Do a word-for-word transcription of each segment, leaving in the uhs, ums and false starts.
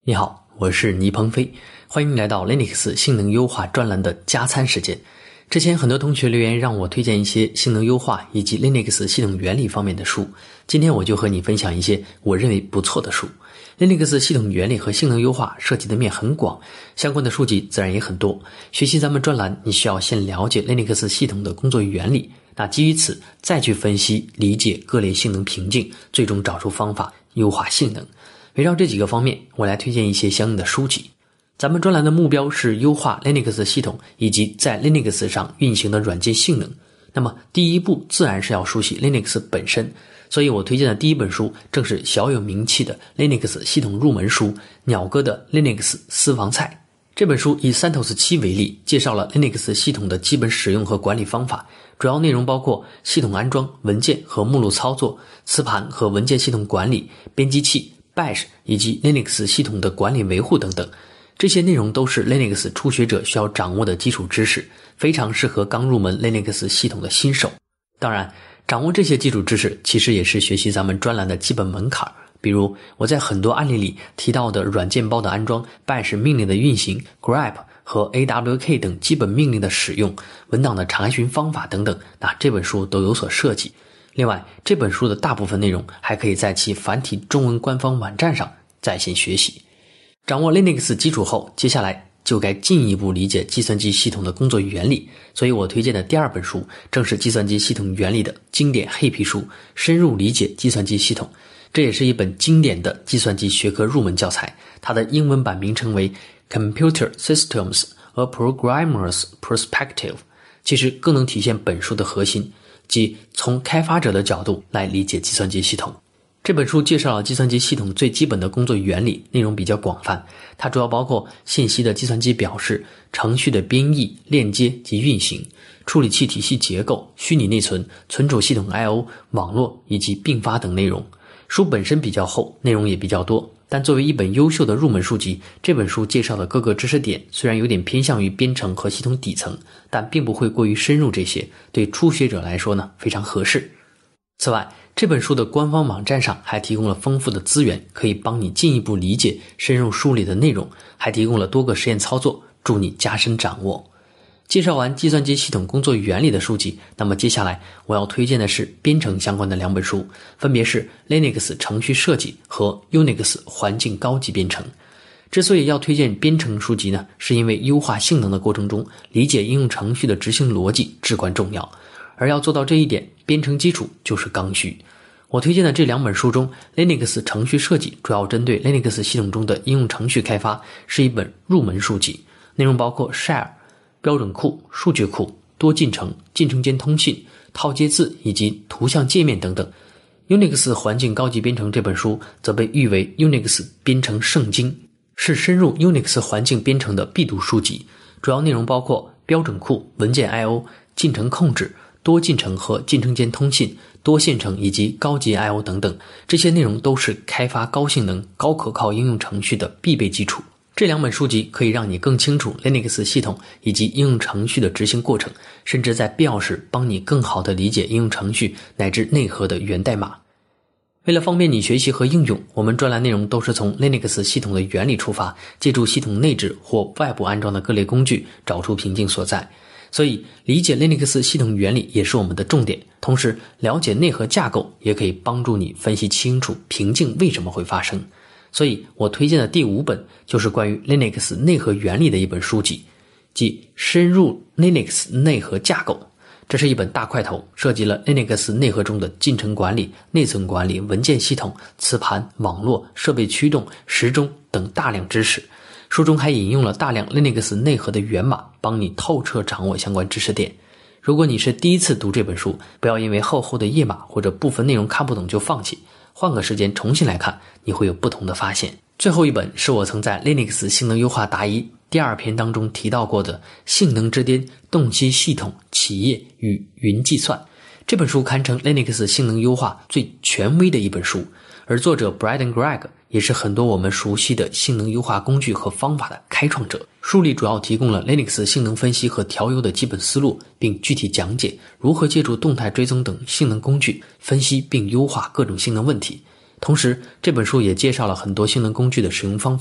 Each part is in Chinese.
你好，我是倪鹏飞，欢迎来到 Linux 性能优化专栏的加餐时间。之前很多同学留言让我推荐一些性能优化以及 Linux 系统原理方面的书，今天我就和你分享一些我认为不错的书。Linux 系统原理和性能优化涉及的面很广，相关的书籍自然也很多。学习咱们专栏，你需要先了解 Linux 系统的工作原理，那基于此再去分析理解各类性能瓶颈，最终找出方法优化性能。围绕这几个方面，我来推荐一些相应的书籍。咱们专栏的目标是优化 Linux 系统以及在 Linux 上运行的软件性能。那么第一步自然是要熟悉 Linux 本身，所以我推荐的第一本书正是小有名气的 Linux 系统入门书鸟哥的 Linux 私房菜。这本书以 CentOS 七为例，介绍了 Linux 系统的基本使用和管理方法，主要内容包括系统安装、文件和目录操作、磁盘和文件系统管理、编辑器、Bash 以及 Linux 系统的管理维护等等，这些内容都是 Linux 初学者需要掌握的基础知识，非常适合刚入门 Linux 系统的新手。当然，掌握这些基础知识其实也是学习咱们专栏的基本门槛，比如我在很多案例里提到的软件包的安装、Bash 命令的运行、grep 和 A W K 等基本命令的使用、文档的查询方法等等，那这本书都有所涉及。另外，这本书的大部分内容还可以在其繁体中文官方网站上在线学习。掌握 Linux 基础后，接下来就该进一步理解计算机系统的工作原理，所以我推荐的第二本书正是计算机系统原理的经典黑皮书《深入理解计算机系统》，这也是一本经典的计算机学科入门教材，它的英文版名称为 Computer Systems: A Programmer's Perspective， 其实更能体现本书的核心，即从开发者的角度来理解计算机系统。这本书介绍了计算机系统最基本的工作原理，内容比较广泛，它主要包括信息的计算机表示、程序的编译、链接及运行、处理器体系结构、虚拟内存、存储系统 I O、网络以及并发等内容。书本身比较厚，内容也比较多，但作为一本优秀的入门书籍，这本书介绍的各个知识点虽然有点偏向于编程和系统底层，但并不会过于深入，这些对初学者来说呢非常合适。此外，这本书的官方网站上还提供了丰富的资源，可以帮你进一步理解深入梳理的内容，还提供了多个实验操作，助你加深掌握。介绍完计算机系统工作原理的书籍，那么接下来我要推荐的是编程相关的两本书，分别是 Linux 程序设计和 Unix 环境高级编程。之所以要推荐编程书籍呢，是因为优化性能的过程中，理解应用程序的执行逻辑至关重要，而要做到这一点，编程基础就是刚需。我推荐的这两本书中， Linux 程序设计主要针对 Linux 系统中的应用程序开发，是一本入门书籍，内容包括 Shell、标准库、数据库、多进程、进程间通信、套接字以及图像界面等等。 Unix 环境高级编程这本书则被誉为 Unix 编程圣经，是深入 Unix 环境编程的必读书籍，主要内容包括标准库、文件 I O、进程控制、多进程和进程间通信、多线程以及高级 I O 等等，这些内容都是开发高性能、高可靠应用程序的必备基础。这两本书籍可以让你更清楚 Linux 系统以及应用程序的执行过程，甚至在必要时帮你更好地理解应用程序乃至内核的源代码。为了方便你学习和应用，我们专栏内容都是从 Linux 系统的原理出发，借助系统内置或外部安装的各类工具，找出瓶颈所在。所以理解 Linux 系统原理也是我们的重点，同时了解内核架构也可以帮助你分析清楚瓶颈为什么会发生。所以我推荐的第五本就是关于 Linux 内核原理的一本书籍，即深入 Linux 内核架构。这是一本大块头，涉及了 Linux 内核中的进程管理、内存管理、文件系统、磁盘、网络、设备驱动、时钟等大量知识。书中还引用了大量 Linux 内核的源码，帮你透彻掌握相关知识点。如果你是第一次读这本书，不要因为厚厚的页码或者部分内容看不懂就放弃，换个时间重新来看，你会有不同的发现。最后一本是我曾在 Linux 性能优化答疑第二篇当中提到过的性能之巅：洞悉系统、企业与云计算。这本书堪称 Linux 性能优化最权威的一本书，而作者 Braden Gregg 也是很多我们熟悉的性能优化工具和方法的开创者。书里主要提供了 Linux 性能分析和调优的基本思路，并具体讲解如何借助动态追踪等性能工具分析并优化各种性能问题。同时，这本书也介绍了很多性能工具的使用方法，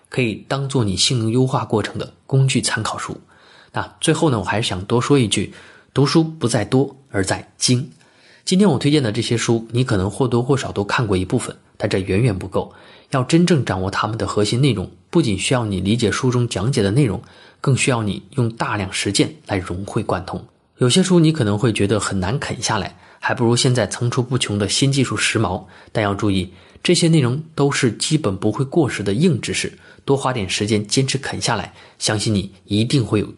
可以当做你性能优化过程的工具参考书。那最后呢，我还是想多说一句，读书不在多，而在精。今天我推荐的这些书，你可能或多或少都看过一部分，但这远远不够。要真正掌握它们的核心内容，不仅需要你理解书中讲解的内容，更需要你用大量实践来融会贯通。有些书你可能会觉得很难啃下来，还不如现在层出不穷的新技术时髦，但要注意，这些内容都是基本不会过时的硬知识，多花点时间坚持啃下来，相信你一定会有